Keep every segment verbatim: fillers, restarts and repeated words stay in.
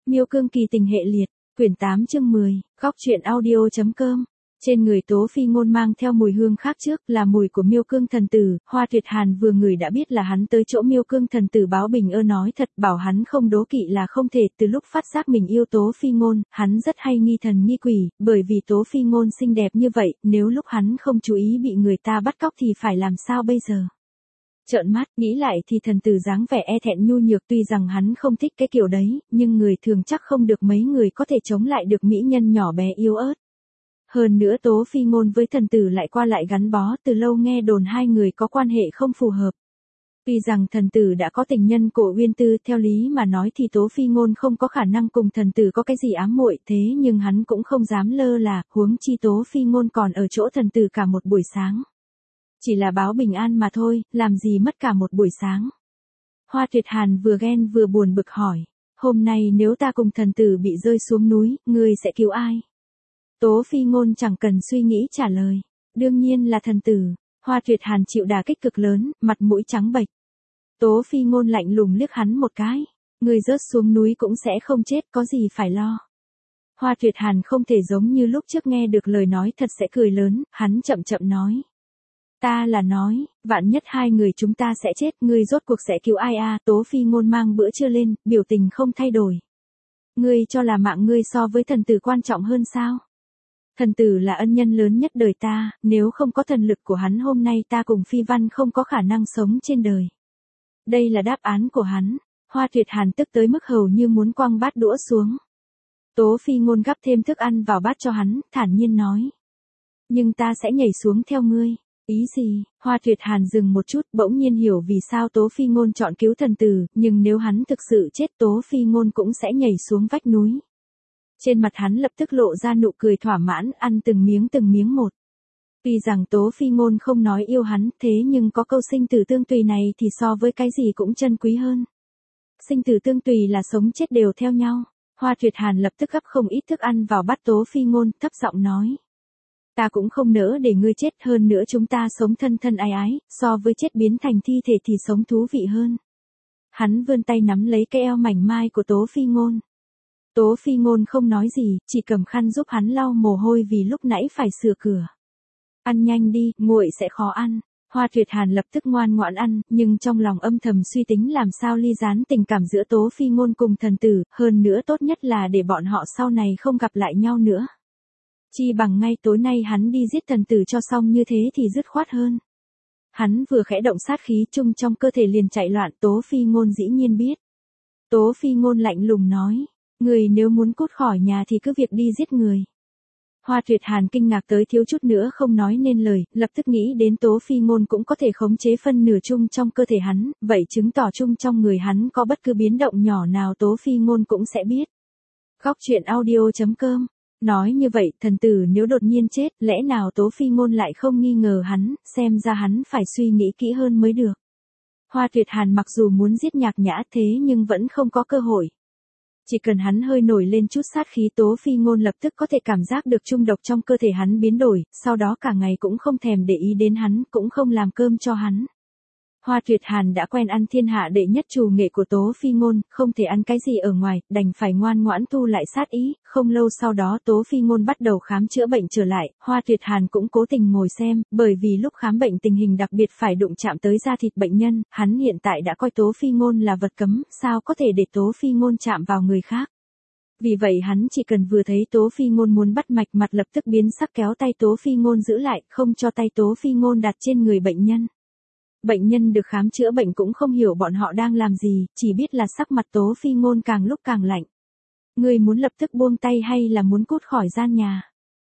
Miêu Cương kỳ tình hệ liệt, quyển tám chương mười, góc truyện audio.com. Trên người Tố Phi Ngôn mang theo mùi hương khác trước, là mùi của Miêu Cương thần tử. Hoa Tuyệt Hàn vừa ngửi đã biết là hắn tới chỗ Miêu Cương thần tử báo bình ơ nói thật, bảo hắn không đố kỵ là không thể. Từ lúc phát giác mình yêu Tố Phi Ngôn, hắn rất hay nghi thần nghi quỷ, bởi vì Tố Phi Ngôn xinh đẹp như vậy, nếu lúc hắn không chú ý bị người ta bắt cóc thì phải làm sao bây giờ? Trợn mắt, nghĩ lại thì thần tử dáng vẻ e thẹn nhu nhược, tuy rằng hắn không thích cái kiểu đấy, nhưng người thường chắc không được mấy người có thể chống lại được mỹ nhân nhỏ bé yếu ớt. Hơn nữa Tố Phi Ngôn với thần tử lại qua lại gắn bó, từ lâu nghe đồn hai người có quan hệ không phù hợp. Tuy rằng thần tử đã có tình nhân Cổ Uyên Tư, theo lý mà nói thì Tố Phi Ngôn không có khả năng cùng thần tử có cái gì ám muội, thế nhưng hắn cũng không dám lơ là, huống chi Tố Phi Ngôn còn ở chỗ thần tử cả một buổi sáng. Chỉ là báo bình an mà thôi, làm gì mất cả một buổi sáng. Hoa Tuyệt Hàn vừa ghen vừa buồn bực hỏi, hôm nay nếu ta cùng thần tử bị rơi xuống núi, ngươi sẽ cứu ai? Tố Phi Ngôn chẳng cần suy nghĩ trả lời, đương nhiên là thần tử. Hoa Tuyệt Hàn chịu đả kích cực lớn, mặt mũi trắng bệch. Tố Phi Ngôn lạnh lùng liếc hắn một cái, ngươi rớt xuống núi cũng sẽ không chết, có gì phải lo. Hoa Tuyệt Hàn không thể giống như lúc trước nghe được lời nói thật sẽ cười lớn, hắn chậm chậm nói. Ta là nói, vạn nhất hai người chúng ta sẽ chết, ngươi rốt cuộc sẽ cứu ai à? Tố Phi Ngôn mang bữa trưa lên, biểu tình không thay đổi. Ngươi cho là mạng ngươi so với thần tử quan trọng hơn sao? Thần tử là ân nhân lớn nhất đời ta, nếu không có thần lực của hắn hôm nay ta cùng Phi Văn không có khả năng sống trên đời. Đây là đáp án của hắn. Hoa Tuyệt Hàn tức tới mức hầu như muốn quăng bát đũa xuống. Tố Phi Ngôn gắp thêm thức ăn vào bát cho hắn, thản nhiên nói. Nhưng ta sẽ nhảy xuống theo ngươi. Ý gì? Hoa Tuyệt Hàn dừng một chút, bỗng nhiên hiểu vì sao Tố Phi Ngôn chọn cứu thần tử, nhưng nếu hắn thực sự chết Tố Phi Ngôn cũng sẽ nhảy xuống vách núi. Trên mặt hắn lập tức lộ ra nụ cười thỏa mãn, ăn từng miếng từng miếng một. Tuy rằng Tố Phi Ngôn không nói yêu hắn, thế nhưng có câu sinh tử tương tùy này thì so với cái gì cũng chân quý hơn. Sinh tử tương tùy là sống chết đều theo nhau. Hoa Tuyệt Hàn lập tức gắp không ít thức ăn vào bát Tố Phi Ngôn, thấp giọng nói. Ta cũng không nỡ để ngươi chết, hơn nữa chúng ta sống thân thân ái ái, so với chết biến thành thi thể thì sống thú vị hơn. Hắn vươn tay nắm lấy cái eo mảnh mai của Tố Phi Ngôn. Tố Phi Ngôn không nói gì, chỉ cầm khăn giúp hắn lau mồ hôi vì lúc nãy phải sửa cửa. Ăn nhanh đi, nguội sẽ khó ăn. Hoa Tuyệt Hàn lập tức ngoan ngoãn ăn, nhưng trong lòng âm thầm suy tính làm sao ly gián tình cảm giữa Tố Phi Ngôn cùng thần tử, hơn nữa tốt nhất là để bọn họ sau này không gặp lại nhau nữa. Chi bằng ngay tối nay hắn đi giết thần tử cho xong, như thế thì dứt khoát hơn. Hắn vừa khẽ động sát khí chung trong cơ thể liền chạy loạn. Tố Phi Ngôn dĩ nhiên biết. Tố Phi Ngôn lạnh lùng nói, người nếu muốn cút khỏi nhà thì cứ việc đi giết người. Hoa Tuyệt Hàn kinh ngạc tới thiếu chút nữa không nói nên lời, lập tức nghĩ đến Tố Phi Ngôn cũng có thể khống chế phân nửa chung trong cơ thể hắn, vậy chứng tỏ chung trong người hắn có bất cứ biến động nhỏ nào Tố Phi Ngôn cũng sẽ biết. Góc truyện audio.com. Nói như vậy, thần tử nếu đột nhiên chết, lẽ nào Tố Phi Ngôn lại không nghi ngờ hắn, xem ra hắn phải suy nghĩ kỹ hơn mới được. Hoa Tuyệt Hàn mặc dù muốn giết Nhạc Nhã thế nhưng vẫn không có cơ hội. Chỉ cần hắn hơi nổi lên chút sát khí, Tố Phi Ngôn lập tức có thể cảm giác được trung độc trong cơ thể hắn biến đổi, sau đó cả ngày cũng không thèm để ý đến hắn, cũng không làm cơm cho hắn. Hoa Tuyệt Hàn đã quen ăn thiên hạ đệ nhất trù nghệ của Tố Phi Ngôn, không thể ăn cái gì ở ngoài, đành phải ngoan ngoãn thu lại sát ý. Không lâu sau đó Tố Phi Ngôn bắt đầu khám chữa bệnh trở lại, Hoa Tuyệt Hàn cũng cố tình ngồi xem, bởi vì lúc khám bệnh tình hình đặc biệt phải đụng chạm tới da thịt bệnh nhân, hắn hiện tại đã coi Tố Phi Ngôn là vật cấm, sao có thể để Tố Phi Ngôn chạm vào người khác. Vì vậy hắn chỉ cần vừa thấy Tố Phi Ngôn muốn bắt mạch mặt lập tức biến sắc kéo tay Tố Phi Ngôn giữ lại, không cho tay Tố Phi Ngôn đặt trên người bệnh nhân. Bệnh nhân được khám chữa bệnh cũng không hiểu bọn họ đang làm gì, chỉ biết là sắc mặt Tố Phi Ngôn càng lúc càng lạnh. Ngươi muốn lập tức buông tay hay là muốn cút khỏi gian nhà?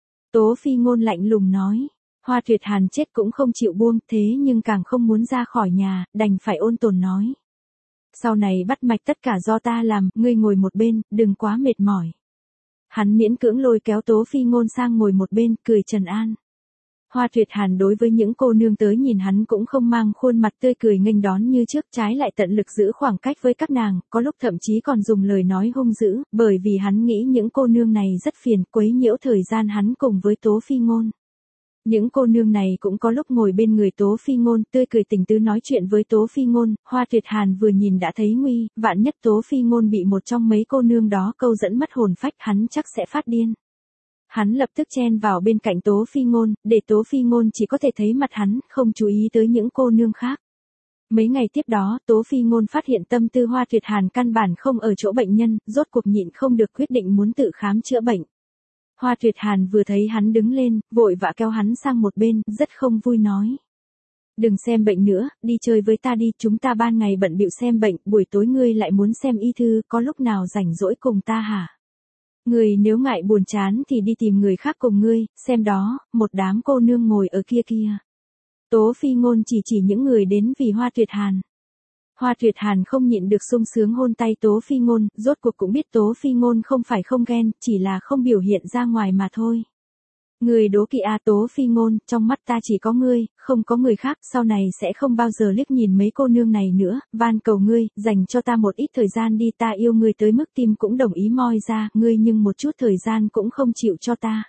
Tố Phi Ngôn lạnh lùng nói. Hoa Tuyệt Hàn chết cũng không chịu buông, thế nhưng càng không muốn ra khỏi nhà, đành phải ôn tồn nói. Sau này bắt mạch tất cả do ta làm, ngươi ngồi một bên, đừng quá mệt mỏi. Hắn miễn cưỡng lôi kéo Tố Phi Ngôn sang ngồi một bên, cười trấn an. Hoa Tuyệt Hàn đối với những cô nương tới nhìn hắn cũng không mang khuôn mặt tươi cười nghênh đón như trước, trái lại tận lực giữ khoảng cách với các nàng, có lúc thậm chí còn dùng lời nói hung dữ, bởi vì hắn nghĩ những cô nương này rất phiền, quấy nhiễu thời gian hắn cùng với Tố Phi Ngôn. Những cô nương này cũng có lúc ngồi bên người Tố Phi Ngôn, tươi cười tình tứ nói chuyện với Tố Phi Ngôn, Hoa Tuyệt Hàn vừa nhìn đã thấy nguy, vạn nhất Tố Phi Ngôn bị một trong mấy cô nương đó câu dẫn mất hồn phách, hắn chắc sẽ phát điên. Hắn lập tức chen vào bên cạnh Tố Phi Ngôn, để Tố Phi Ngôn chỉ có thể thấy mặt hắn, không chú ý tới những cô nương khác. Mấy ngày tiếp đó, Tố Phi Ngôn phát hiện tâm tư Hoa Tuyệt Hàn căn bản không ở chỗ bệnh nhân, rốt cuộc nhịn không được quyết định muốn tự khám chữa bệnh. Hoa Tuyệt Hàn vừa thấy hắn đứng lên, vội vã kéo hắn sang một bên, rất không vui nói. Đừng xem bệnh nữa, đi chơi với ta đi, chúng ta ban ngày bận bịu xem bệnh, buổi tối ngươi lại muốn xem y thư, có lúc nào rảnh rỗi cùng ta hả? Ngươi nếu ngại buồn chán thì đi tìm người khác cùng ngươi, xem đó, một đám cô nương ngồi ở kia kia. Tố Phi Ngôn chỉ chỉ những người đến vì Hoa Tuyệt Hàn. Hoa Tuyệt Hàn không nhịn được sung sướng hôn tay Tố Phi Ngôn, rốt cuộc cũng biết Tố Phi Ngôn không phải không ghen, chỉ là không biểu hiện ra ngoài mà thôi. Người đố kỵ a Tố Phi Ngôn, trong mắt ta chỉ có ngươi, không có người khác, sau này sẽ không bao giờ liếc nhìn mấy cô nương này nữa, van cầu ngươi, dành cho ta một ít thời gian đi, ta yêu ngươi tới mức tim cũng đồng ý moi ra, ngươi nhưng một chút thời gian cũng không chịu cho ta.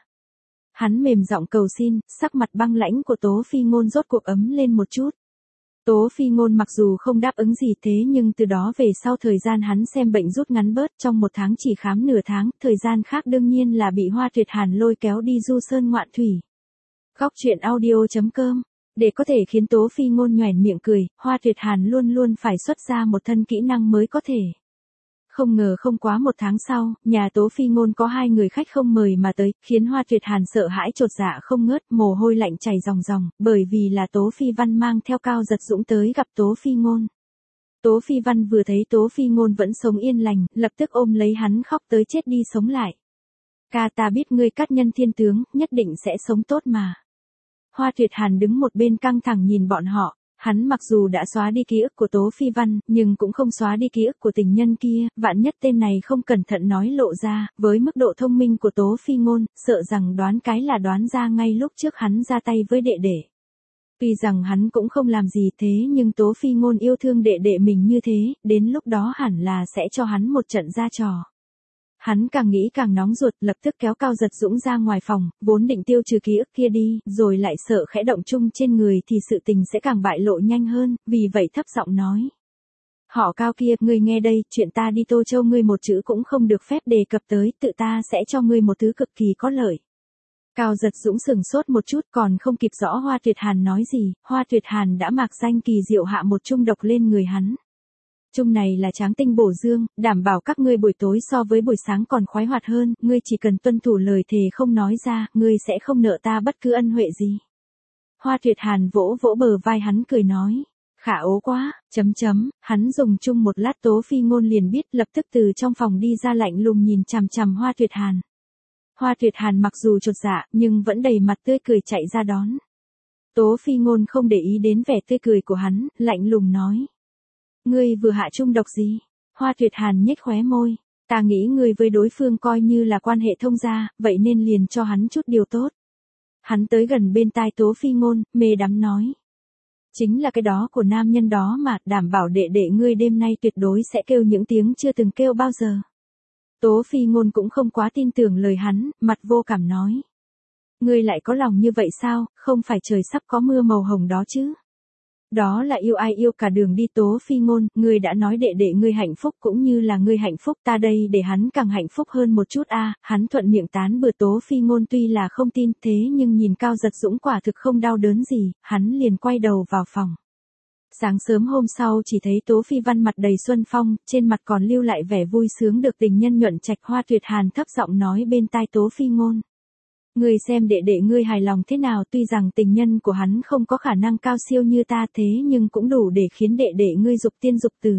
Hắn mềm giọng cầu xin, sắc mặt băng lãnh của Tố Phi Ngôn rốt cuộc ấm lên một chút. Tố Phi Ngôn mặc dù không đáp ứng gì thế nhưng từ đó về sau thời gian hắn xem bệnh rút ngắn bớt, trong một tháng chỉ khám nửa tháng, thời gian khác đương nhiên là bị Hoa Tuyệt Hàn lôi kéo đi du sơn ngoạn thủy. Góc truyện audio chấm com. Để có thể khiến Tố Phi Ngôn nhoẻn miệng cười, Hoa Tuyệt Hàn luôn luôn phải xuất ra một thân kỹ năng mới có thể. Không ngờ không quá một tháng sau, nhà Tố Phi Ngôn có hai người khách không mời mà tới, khiến Hoa Tuyệt Hàn sợ hãi chột dạ không ngớt, mồ hôi lạnh chảy ròng ròng, bởi vì là Tố Phi Văn mang theo Cao Giật Dũng tới gặp Tố Phi Ngôn. Tố Phi Văn vừa thấy Tố Phi Ngôn vẫn sống yên lành, lập tức ôm lấy hắn khóc tới chết đi sống lại. Ca, ta biết ngươi cát nhân thiên tướng, nhất định sẽ sống tốt mà. Hoa Tuyệt Hàn đứng một bên căng thẳng nhìn bọn họ. Hắn mặc dù đã xóa đi ký ức của Tố Phi Văn, nhưng cũng không xóa đi ký ức của tình nhân kia, vạn nhất tên này không cẩn thận nói lộ ra, với mức độ thông minh của Tố Phi Ngôn, sợ rằng đoán cái là đoán ra ngay lúc trước hắn ra tay với đệ đệ. Tuy rằng hắn cũng không làm gì thế nhưng Tố Phi Ngôn yêu thương đệ đệ mình như thế, đến lúc đó hẳn là sẽ cho hắn một trận ra trò. Hắn càng nghĩ càng nóng ruột, lập tức kéo Cao Giật Dũng ra ngoài phòng, vốn định tiêu trừ ký ức kia đi, rồi lại sợ khẽ động chung trên người thì sự tình sẽ càng bại lộ nhanh hơn, vì vậy thấp giọng nói. Họ Cao kia, ngươi nghe đây, chuyện ta đi Tô Châu ngươi một chữ cũng không được phép đề cập tới, tự ta sẽ cho ngươi một thứ cực kỳ có lợi. Cao Giật Dũng sừng sốt một chút còn không kịp rõ Hoa Tuyệt Hàn nói gì, Hoa Tuyệt Hàn đã mạc danh kỳ diệu hạ một chung độc lên người hắn. Chung này là tráng tinh bổ dương, đảm bảo các ngươi buổi tối so với buổi sáng còn khoái hoạt hơn, ngươi chỉ cần tuân thủ lời thề không nói ra, ngươi sẽ không nợ ta bất cứ ân huệ gì. Hoa Tuyệt Hàn vỗ vỗ bờ vai hắn cười nói, khả ố quá, chấm chấm, hắn dùng chung một lát Tố Phi Ngôn liền biết, lập tức từ trong phòng đi ra lạnh lùng nhìn chằm chằm Hoa Tuyệt Hàn. Hoa Tuyệt Hàn mặc dù chột dạ, nhưng vẫn đầy mặt tươi cười chạy ra đón. Tố Phi Ngôn không để ý đến vẻ tươi cười của hắn, lạnh lùng nói. Ngươi vừa hạ chung độc gì? Hoa Tuyệt Hàn nhếch khóe môi. Ta nghĩ ngươi với đối phương coi như là quan hệ thông gia, vậy nên liền cho hắn chút điều tốt. Hắn tới gần bên tai Tố Phi Ngôn, mê đắm nói. Chính là cái đó của nam nhân đó mà, đảm bảo đệ đệ ngươi đêm nay tuyệt đối sẽ kêu những tiếng chưa từng kêu bao giờ. Tố Phi Ngôn cũng không quá tin tưởng lời hắn, mặt vô cảm nói. Ngươi lại có lòng như vậy sao, không phải trời sắp có mưa màu hồng đó chứ? Đó là yêu ai yêu cả đường đi. Tố Phi Ngôn, ngươi đã nói đệ đệ ngươi hạnh phúc cũng như là ngươi hạnh phúc, ta đây để hắn càng hạnh phúc hơn một chút a. À, hắn thuận miệng tán bừa. Tố Phi Ngôn tuy là không tin thế nhưng nhìn Cao Giật Dũng quả thực không đau đớn gì, hắn liền quay đầu vào phòng. Sáng sớm hôm sau chỉ thấy Tố Phi Văn mặt đầy xuân phong, trên mặt còn lưu lại vẻ vui sướng được tình nhân nhuận trạch. Hoa Tuyệt Hàn thấp giọng nói bên tai Tố Phi Ngôn. Ngươi xem đệ đệ ngươi hài lòng thế nào, tuy rằng tình nhân của hắn không có khả năng cao siêu như ta thế nhưng cũng đủ để khiến đệ đệ ngươi dục tiên dục tử.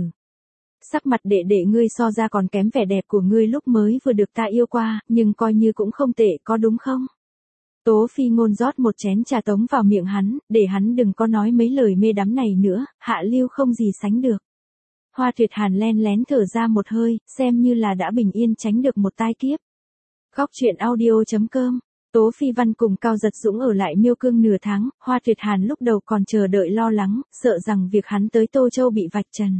Sắc mặt đệ đệ ngươi so ra còn kém vẻ đẹp của ngươi lúc mới vừa được ta yêu qua, nhưng coi như cũng không tệ, có đúng không? Tố Phi Ngôn rót một chén trà tống vào miệng hắn, để hắn đừng có nói mấy lời mê đắm này nữa, hạ lưu không gì sánh được. Hoa Tuyệt Hàn len lén thở ra một hơi, xem như là đã bình yên tránh được một tai kiếp. Góc truyện audio chấm com. Tố Phi Văn cùng Cao Giật Dũng ở lại Miêu Cương nửa tháng, Hoa Tuyệt Hàn lúc đầu còn chờ đợi lo lắng, sợ rằng việc hắn tới Tô Châu bị vạch trần.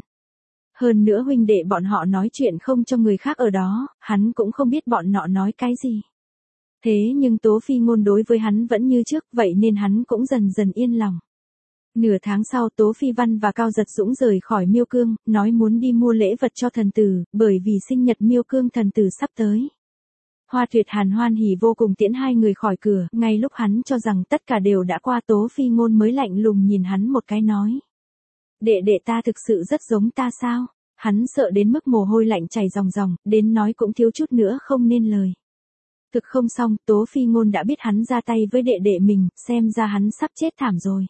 Hơn nữa huynh đệ bọn họ nói chuyện không cho người khác ở đó, hắn cũng không biết bọn họ nói cái gì. Thế nhưng Tố Phi Ngôn đối với hắn vẫn như trước, vậy nên hắn cũng dần dần yên lòng. Nửa tháng sau Tố Phi Văn và Cao Giật Dũng rời khỏi Miêu Cương, nói muốn đi mua lễ vật cho thần tử, bởi vì sinh nhật Miêu Cương thần tử sắp tới. Hoa Tuyệt Hàn hoan hỉ vô cùng tiễn hai người khỏi cửa, ngay lúc hắn cho rằng tất cả đều đã qua, Tố Phi Ngôn mới lạnh lùng nhìn hắn một cái nói. Đệ đệ ta thực sự rất giống ta sao? Hắn sợ đến mức mồ hôi lạnh chảy ròng ròng, đến nói cũng thiếu chút nữa không nên lời. Thực không xong, Tố Phi Ngôn đã biết hắn ra tay với đệ đệ mình, xem ra hắn sắp chết thảm rồi.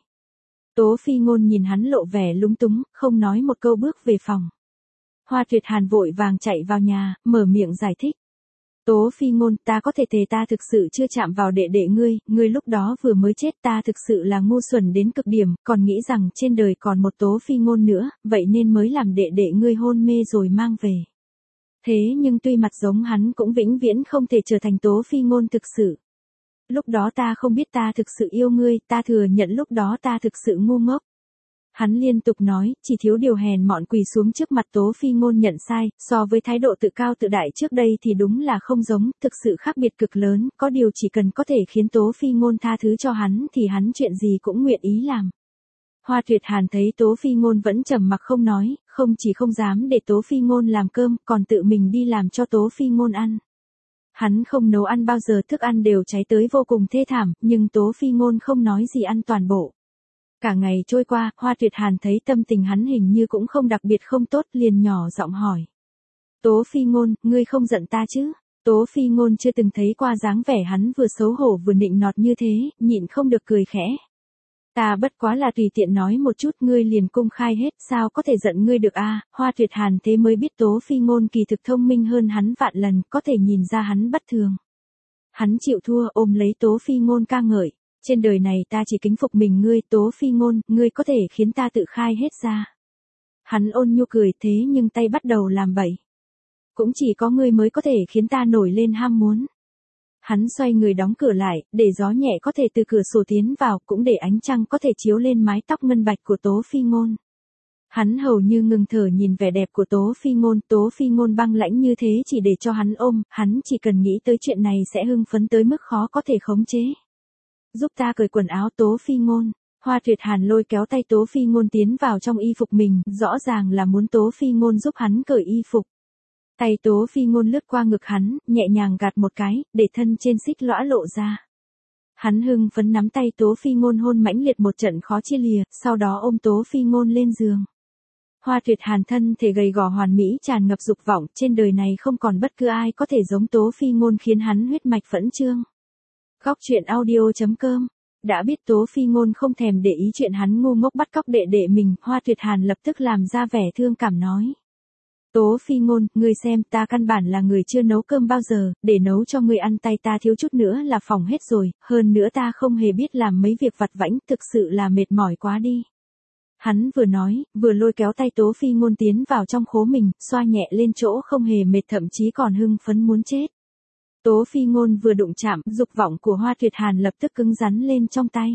Tố Phi Ngôn nhìn hắn lộ vẻ lúng túng, không nói một câu bước về phòng. Hoa Tuyệt Hàn vội vàng chạy vào nhà, mở miệng giải thích. Tố Phi Ngôn, ta có thể thề ta thực sự chưa chạm vào đệ đệ ngươi, ngươi lúc đó vừa mới chết, ta thực sự là ngu xuẩn đến cực điểm, còn nghĩ rằng trên đời còn một Tố Phi Ngôn nữa, vậy nên mới làm đệ đệ ngươi hôn mê rồi mang về. Thế nhưng tuy mặt giống hắn cũng vĩnh viễn không thể trở thành Tố Phi Ngôn thực sự. Lúc đó ta không biết ta thực sự yêu ngươi, ta thừa nhận lúc đó ta thực sự ngu ngốc. Hắn liên tục nói, chỉ thiếu điều hèn mọn quỳ xuống trước mặt Tố Phi Ngôn nhận sai, so với thái độ tự cao tự đại trước đây thì đúng là không giống, thực sự khác biệt cực lớn, có điều chỉ cần có thể khiến Tố Phi Ngôn tha thứ cho hắn thì hắn chuyện gì cũng nguyện ý làm. Hoa Tuyệt Hàn thấy Tố Phi Ngôn vẫn trầm mặc không nói, không chỉ không dám để Tố Phi Ngôn làm cơm, còn tự mình đi làm cho Tố Phi Ngôn ăn. Hắn không nấu ăn bao giờ, thức ăn đều cháy tới vô cùng thê thảm, nhưng Tố Phi Ngôn không nói gì ăn toàn bộ. Cả ngày trôi qua, Hoa Tuyệt Hàn thấy tâm tình hắn hình như cũng không đặc biệt không tốt, liền nhỏ giọng hỏi. Tố Phi Ngôn, ngươi không giận ta chứ? Tố Phi Ngôn chưa từng thấy qua dáng vẻ hắn vừa xấu hổ vừa nịnh nọt như thế, nhịn không được cười khẽ. Ta bất quá là tùy tiện nói một chút, ngươi liền công khai hết, sao có thể giận ngươi được a? À? Hoa Tuyệt Hàn thế mới biết Tố Phi Ngôn kỳ thực thông minh hơn hắn vạn lần, có thể nhìn ra hắn bất thường. Hắn chịu thua, ôm lấy Tố Phi Ngôn ca ngợi. Trên đời này ta chỉ kính phục mình ngươi, Tố Phi Ngôn, ngươi có thể khiến ta tự khai hết ra. Hắn ôn nhu cười, thế nhưng tay bắt đầu làm bậy. Cũng chỉ có ngươi mới có thể khiến ta nổi lên ham muốn. Hắn xoay người đóng cửa lại, để gió nhẹ có thể từ cửa sổ tiến vào, cũng để ánh trăng có thể chiếu lên mái tóc ngân bạch của Tố Phi Ngôn. Hắn hầu như ngừng thở nhìn vẻ đẹp của Tố Phi Ngôn, Tố Phi Ngôn băng lãnh như thế chỉ để cho hắn ôm, hắn chỉ cần nghĩ tới chuyện này sẽ hưng phấn tới mức khó có thể khống chế. Giúp ta cởi quần áo, Tố Phi Ngôn. Hoa Tuyệt Hàn lôi kéo tay Tố Phi Ngôn tiến vào trong y phục mình, rõ ràng là muốn Tố Phi Ngôn giúp hắn cởi y phục. Tay Tố Phi Ngôn lướt qua ngực hắn, nhẹ nhàng gạt một cái, để thân trên xích lõa lộ ra. Hắn hưng phấn nắm tay Tố Phi Ngôn hôn mãnh liệt một trận khó chia lìa, sau đó ôm Tố Phi Ngôn lên giường. Hoa Tuyệt Hàn thân thể gầy gò hoàn mỹ tràn ngập dục vọng, trên đời này không còn bất cứ ai có thể giống Tố Phi Ngôn khiến hắn huyết mạch phẫn trương. Góc truyện audio chấm com. Đã biết Tố Phi Ngôn không thèm để ý chuyện hắn ngu ngốc bắt cóc đệ đệ mình, Hoa Tuyệt Hàn lập tức làm ra vẻ thương cảm nói. Tố Phi Ngôn, ngươi xem, ta căn bản là người chưa nấu cơm bao giờ, để nấu cho ngươi ăn tay ta thiếu chút nữa là phỏng hết rồi, hơn nữa ta không hề biết làm mấy việc vặt vãnh, thực sự là mệt mỏi quá đi. Hắn vừa nói, vừa lôi kéo tay Tố Phi Ngôn tiến vào trong khố mình, xoa nhẹ lên chỗ không hề mệt, thậm chí còn hưng phấn muốn chết. Tố Phi Ngôn vừa đụng chạm, dục vọng của Hoa Tuyệt Hàn lập tức cứng rắn lên trong tay.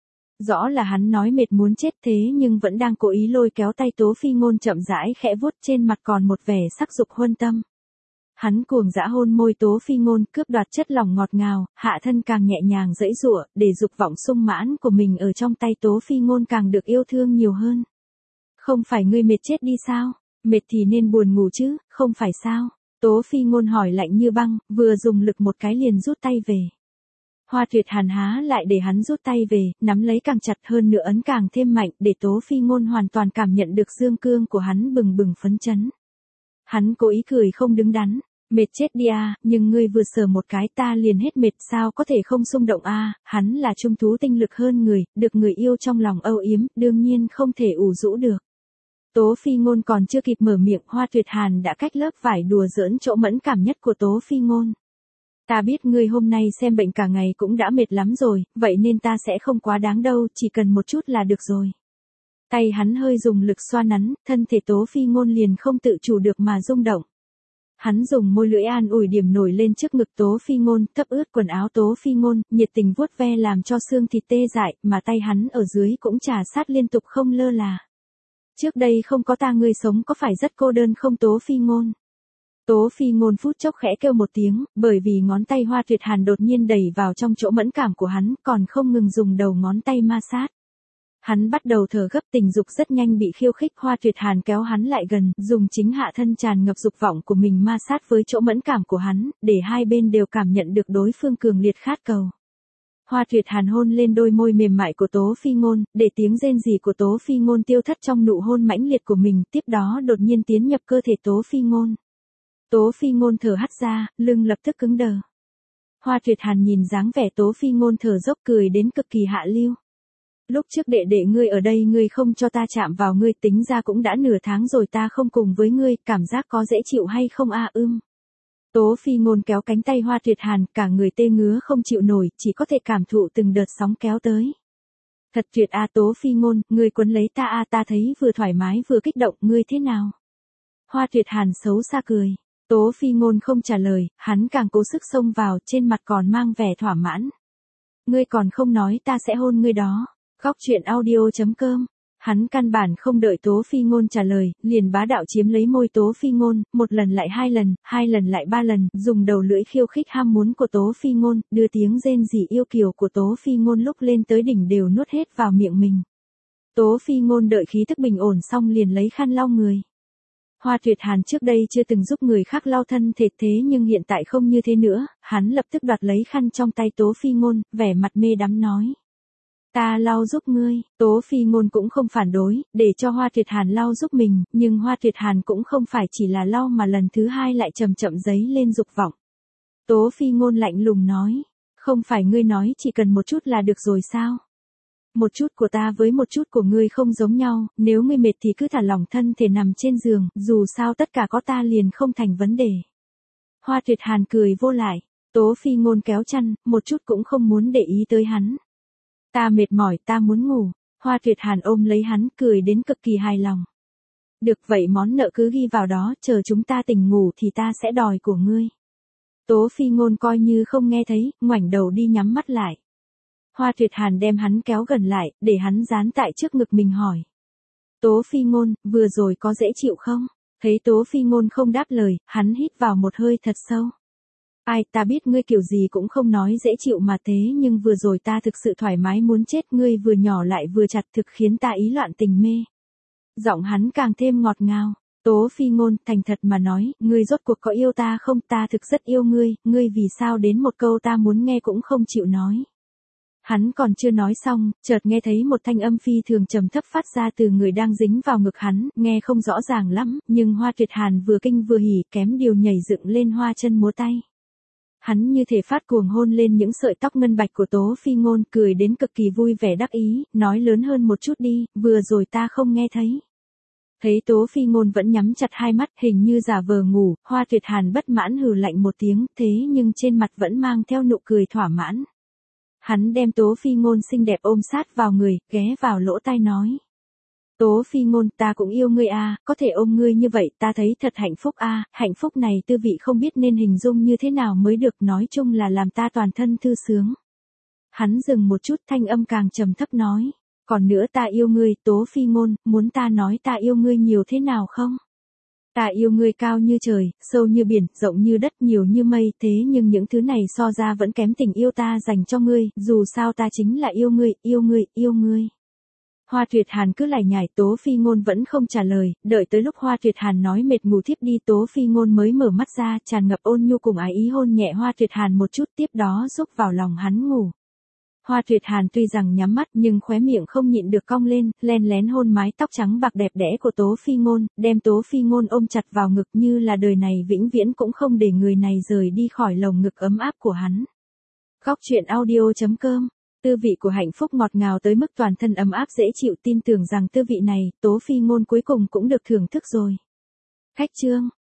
Rõ là hắn nói mệt muốn chết thế nhưng vẫn đang cố ý lôi kéo tay Tố Phi Ngôn chậm rãi khẽ vuốt, trên mặt còn một vẻ sắc dục huân tâm. Hắn cuồng dã hôn môi Tố Phi Ngôn, cướp đoạt chất lỏng ngọt ngào, hạ thân càng nhẹ nhàng giãy giụa, để dục vọng sung mãn của mình ở trong tay Tố Phi Ngôn càng được yêu thương nhiều hơn. Không phải ngươi mệt chết đi sao? Mệt thì nên buồn ngủ chứ, không phải sao? Tố Phi Ngôn hỏi lạnh như băng, vừa dùng lực một cái liền rút tay về. Hoa Tuyệt Hàn há lại để hắn rút tay về, nắm lấy càng chặt hơn nữa ấn càng thêm mạnh, để Tố Phi Ngôn hoàn toàn cảm nhận được dương cương của hắn bừng bừng phấn chấn. Hắn cố ý cười không đứng đắn, mệt chết đi à, nhưng ngươi vừa sờ một cái ta liền hết mệt, sao có thể không xung động à, hắn là trung thú tinh lực hơn người, được người yêu trong lòng âu yếm, đương nhiên không thể ủ rũ được. Tố Phi Ngôn còn chưa kịp mở miệng, Hoa Tuyệt Hàn đã cách lớp vải đùa giỡn chỗ mẫn cảm nhất của Tố Phi Ngôn. Ta biết ngươi hôm nay xem bệnh cả ngày cũng đã mệt lắm rồi, vậy nên ta sẽ không quá đáng đâu, chỉ cần một chút là được rồi. Tay hắn hơi dùng lực xoa nắn, thân thể Tố Phi Ngôn liền không tự chủ được mà rung động. Hắn dùng môi lưỡi an ủi điểm nổi lên trước ngực Tố Phi Ngôn, thấp ướt quần áo Tố Phi Ngôn, nhiệt tình vuốt ve làm cho xương thịt tê dại, mà tay hắn ở dưới cũng chà sát liên tục không lơ là. Trước đây không có ta ngươi sống có phải rất cô đơn không Tố Phi Ngôn? Tố Phi Ngôn phút chốc khẽ kêu một tiếng, bởi vì ngón tay Hoa Tuyệt Hàn đột nhiên đẩy vào trong chỗ mẫn cảm của hắn, còn không ngừng dùng đầu ngón tay ma sát. Hắn bắt đầu thở gấp, tình dục rất nhanh bị khiêu khích. Hoa Tuyệt Hàn kéo hắn lại gần, dùng chính hạ thân tràn ngập dục vọng của mình ma sát với chỗ mẫn cảm của hắn, để hai bên đều cảm nhận được đối phương cường liệt khát cầu. Hoa Tuyệt Hàn hôn lên đôi môi mềm mại của Tố Phi Ngôn, để tiếng rên rỉ của Tố Phi Ngôn tiêu thất trong nụ hôn mãnh liệt của mình, tiếp đó đột nhiên tiến nhập cơ thể Tố Phi Ngôn. Tố Phi Ngôn thở hắt ra, lưng lập tức cứng đờ. Hoa Tuyệt Hàn nhìn dáng vẻ Tố Phi Ngôn thở dốc cười đến cực kỳ hạ lưu. Lúc trước đệ đệ ngươi ở đây ngươi không cho ta chạm vào ngươi, tính ra cũng đã nửa tháng rồi ta không cùng với ngươi, cảm giác có dễ chịu hay không a? Ưm. Tố Phi Ngôn kéo cánh tay Hoa Tuyệt Hàn, cả người tê ngứa không chịu nổi, chỉ có thể cảm thụ từng đợt sóng kéo tới. Thật tuyệt a Tố Phi Ngôn, ngươi quấn lấy ta a, ta thấy vừa thoải mái vừa kích động, ngươi thế nào? Hoa Tuyệt Hàn xấu xa cười. Tố Phi Ngôn không trả lời, hắn càng cố sức xông vào, trên mặt còn mang vẻ thỏa mãn. Ngươi còn không nói ta sẽ hôn ngươi đó. Góc truyện audio chấm com. Hắn căn bản không đợi Tố Phi Ngôn trả lời, liền bá đạo chiếm lấy môi Tố Phi Ngôn, một lần lại hai lần, hai lần lại ba lần, dùng đầu lưỡi khiêu khích ham muốn của Tố Phi Ngôn, đưa tiếng rên rỉ yêu kiều của Tố Phi Ngôn lúc lên tới đỉnh đều nuốt hết vào miệng mình. Tố Phi Ngôn đợi khí tức bình ổn xong liền lấy khăn lau người. Hoa Tuyệt Hàn trước đây chưa từng giúp người khác lau thân thể, thế nhưng hiện tại không như thế nữa, hắn lập tức đoạt lấy khăn trong tay Tố Phi Ngôn, vẻ mặt mê đắm nói. Ta lau giúp ngươi. Tố Phi Ngôn cũng không phản đối, để cho Hoa Tuyệt Hàn lau giúp mình, nhưng Hoa Tuyệt Hàn cũng không phải chỉ là lau mà lần thứ hai lại chậm chậm dấy lên dục vọng. Tố Phi Ngôn lạnh lùng nói, không phải ngươi nói chỉ cần một chút là được rồi sao? Một chút của ta với một chút của ngươi không giống nhau, nếu ngươi mệt thì cứ thả lỏng thân thể nằm trên giường, dù sao tất cả có ta liền không thành vấn đề. Hoa Tuyệt Hàn cười vô lại, Tố Phi Ngôn kéo chăn, một chút cũng không muốn để ý tới hắn. Ta mệt mỏi, ta muốn ngủ. Hoa Tuyệt Hàn ôm lấy hắn, cười đến cực kỳ hài lòng. Được vậy món nợ cứ ghi vào đó, chờ chúng ta tỉnh ngủ thì ta sẽ đòi của ngươi. Tố Phi Ngôn coi như không nghe thấy, ngoảnh đầu đi nhắm mắt lại. Hoa Tuyệt Hàn đem hắn kéo gần lại, để hắn dán tại trước ngực mình hỏi. Tố Phi Ngôn, vừa rồi có dễ chịu không? Thấy Tố Phi Ngôn không đáp lời, hắn hít vào một hơi thật sâu. Ai, ta biết ngươi kiểu gì cũng không nói dễ chịu mà thế, nhưng vừa rồi ta thực sự thoải mái muốn chết, ngươi vừa nhỏ lại vừa chặt thực khiến ta ý loạn tình mê. Giọng hắn càng thêm ngọt ngào. Tố Phi Ngôn thành thật mà nói, ngươi rốt cuộc có yêu ta không? Ta thực rất yêu ngươi, ngươi vì sao đến một câu ta muốn nghe cũng không chịu nói. Hắn còn chưa nói xong, chợt nghe thấy một thanh âm phi thường trầm thấp phát ra từ người đang dính vào ngực hắn, nghe không rõ ràng lắm, nhưng Hoa Tuyệt Hàn vừa kinh vừa hỉ, kém điều nhảy dựng lên hoa chân múa tay. Hắn như thể phát cuồng hôn lên những sợi tóc ngân bạch của Tố Phi Ngôn, cười đến cực kỳ vui vẻ đắc ý, nói lớn hơn một chút đi, vừa rồi ta không nghe thấy. Thấy Tố Phi Ngôn vẫn nhắm chặt hai mắt, hình như giả vờ ngủ, Hoa Tuyệt Hàn bất mãn hừ lạnh một tiếng, thế nhưng trên mặt vẫn mang theo nụ cười thỏa mãn. Hắn đem Tố Phi Ngôn xinh đẹp ôm sát vào người, ghé vào lỗ tai nói. Tố Phi Ngôn, ta cũng yêu ngươi a, có thể ôm ngươi như vậy, ta thấy thật hạnh phúc a, hạnh phúc này tư vị không biết nên hình dung như thế nào mới được, nói chung là làm ta toàn thân thư sướng. Hắn dừng một chút, thanh âm càng trầm thấp nói, còn nữa ta yêu ngươi, Tố Phi Ngôn, muốn ta nói ta yêu ngươi nhiều thế nào không? Ta yêu ngươi cao như trời, sâu như biển, rộng như đất, nhiều như mây, thế nhưng những thứ này so ra vẫn kém tình yêu ta dành cho ngươi, dù sao ta chính là yêu ngươi, yêu ngươi, yêu ngươi. Hoa Tuyệt Hàn cứ lải nhải, Tố Phi Ngôn vẫn không trả lời, đợi tới lúc Hoa Tuyệt Hàn nói mệt ngủ thiếp đi, Tố Phi Ngôn mới mở mắt ra, tràn ngập ôn nhu cùng ái ý hôn nhẹ Hoa Tuyệt Hàn một chút, tiếp đó rúc vào lòng hắn ngủ. Hoa Tuyệt Hàn tuy rằng nhắm mắt nhưng khóe miệng không nhịn được cong lên, len lén hôn mái tóc trắng bạc đẹp đẽ của Tố Phi Ngôn, đem Tố Phi Ngôn ôm chặt vào ngực như là đời này vĩnh viễn cũng không để người này rời đi khỏi lồng ngực ấm áp của hắn. Góc truyện audio chấm com. Tư vị của hạnh phúc ngọt ngào tới mức toàn thân ấm áp dễ chịu, tin tưởng rằng tư vị này, Tố Phi Ngôn cuối cùng cũng được thưởng thức rồi. Khách chương.